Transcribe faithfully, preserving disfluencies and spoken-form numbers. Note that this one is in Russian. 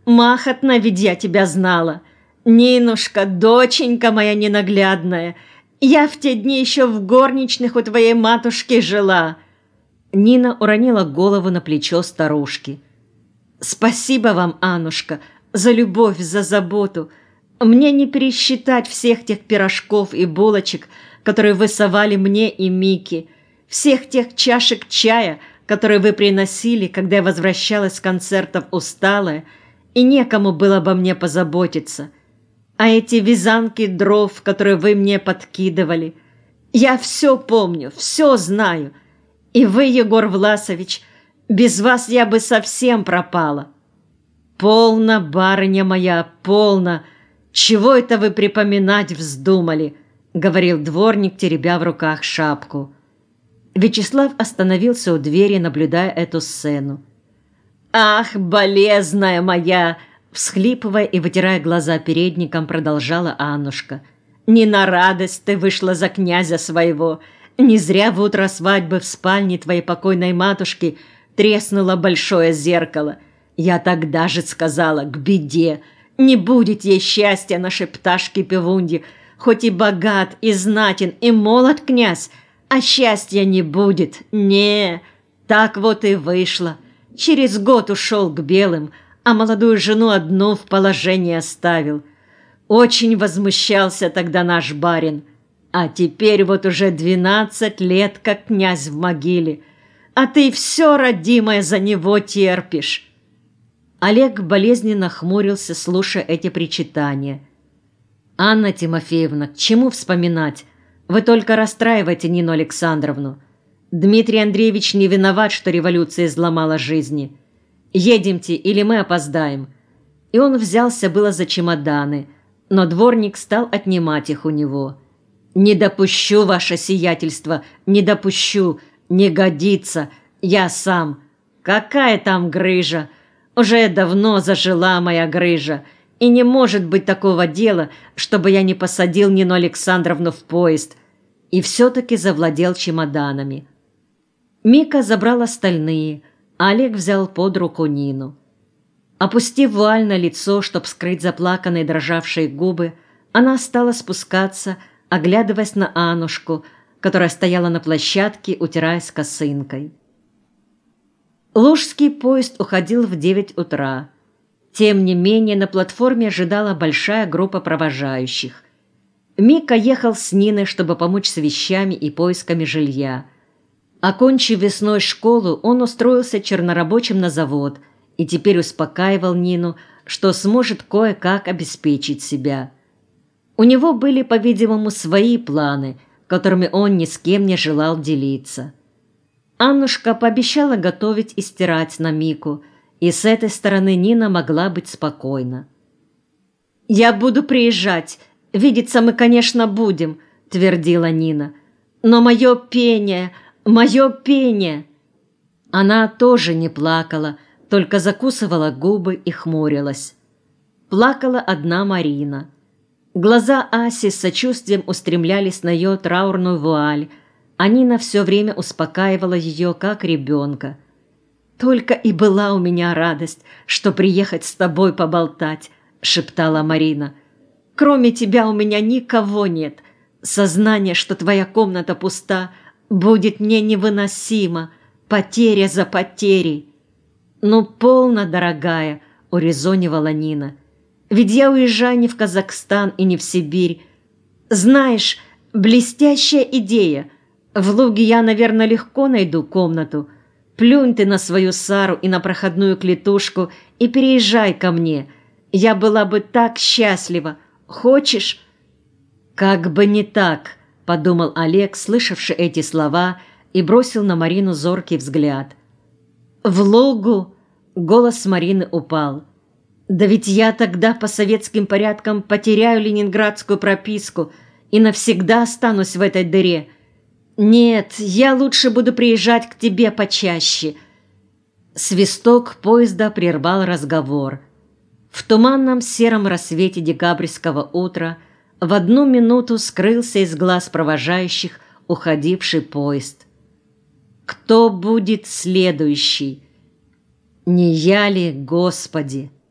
Махотно ведь я тебя знала. Нинушка, доченька моя ненаглядная, я в те дни еще в горничных у твоей матушки жила». Нина уронила голову на плечо старушки. «Спасибо вам, Аннушка, за любовь, за заботу. Мне не пересчитать всех тех пирожков и булочек, которые вы совали мне и Мике, всех тех чашек чая, которые вы приносили, когда я возвращалась с концертов усталая, и некому было обо мне позаботиться. А эти вязанки дров, которые вы мне подкидывали, я все помню, все знаю. И вы, Егор Власович, без вас я бы совсем пропала». «Полно, барыня моя, полно! Чего это вы припоминать вздумали?» — говорил дворник, теребя в руках шапку. Вячеслав остановился у двери, наблюдая эту сцену. «Ах, болезная моя!» — всхлипывая и вытирая глаза передником, продолжала Аннушка. «Не на радость ты вышла за князя своего. Не зря в утро свадьбы в спальне твоей покойной матушки треснуло большое зеркало. Я тогда же сказала, к беде. Не будет ей счастья нашей пташки-певуньи, хоть и богат, и знатен, и молод князь, а счастья не будет. Не, так вот и вышло. Через год ушел к белым, а молодую жену одну в положении оставил. Очень возмущался тогда наш барин. А теперь вот уже двенадцать лет, как князь в могиле, а ты все, родимое, за него терпишь». Олег болезненно хмурился, слушая эти причитания. «Анна Тимофеевна, к чему вспоминать? Вы только расстраиваете Нину Александровну. Дмитрий Андреевич не виноват, что революция изломала жизни. Едемте, или мы опоздаем». И он взялся было за чемоданы, но дворник стал отнимать их у него. «Не допущу, ваше сиятельство, не допущу, не годится, я сам. Какая там грыжа? Уже давно зажила моя грыжа, и не может быть такого дела, чтобы я не посадил Нину Александровну в поезд». И все-таки завладел чемоданами. Мика забрал остальные, а Олег взял под руку Нину. Опустив вуаль на лицо, чтобы скрыть заплаканные дрожавшие губы, она стала спускаться, оглядываясь на Аннушку, которая стояла на площадке, утираясь косынкой. Лужский поезд уходил в девять утра. Тем не менее, на платформе ожидала большая группа провожающих. Мика ехал с Ниной, чтобы помочь с вещами и поисками жилья. Окончив весной школу, он устроился чернорабочим на завод и теперь успокаивал Нину, что сможет кое-как обеспечить себя. У него были, по-видимому, свои планы, которыми он ни с кем не желал делиться. Аннушка пообещала готовить и стирать на Мику, и с этой стороны Нина могла быть спокойна. «Я буду приезжать, видеться мы, конечно, будем», — твердила Нина. «Но мое пение, мое пение!» Она тоже не плакала, только закусывала губы и хмурилась. Плакала одна Марина. Глаза Аси с сочувствием устремлялись на ее траурную вуаль, а Нина все время успокаивала ее, как ребенка. «Только и была у меня радость, что приехать с тобой поболтать», — шептала Марина. «Кроме тебя у меня никого нет. Сознание, что твоя комната пуста, будет мне невыносимо. Потеря за потерей». «Ну, полно, дорогая», — урезонивала Нина. «Ведь я уезжаю не в Казахстан и не в Сибирь. Знаешь, блестящая идея. В Луге я, наверное, легко найду комнату. Плюнь ты на свою Сару и на проходную клетушку и переезжай ко мне. Я была бы так счастлива. Хочешь?» «Как бы не так», — подумал Олег, слышавший эти слова, и бросил на Марину зоркий взгляд. «В Лугу?» — голос Марины упал. «Да ведь я тогда по советским порядкам потеряю ленинградскую прописку и навсегда останусь в этой дыре. Нет, я лучше буду приезжать к тебе почаще». Свисток поезда прервал разговор. В туманном сером рассвете декабрьского утра в одну минуту скрылся из глаз провожающих уходивший поезд. Кто будет следующий? Не я ли, Господи?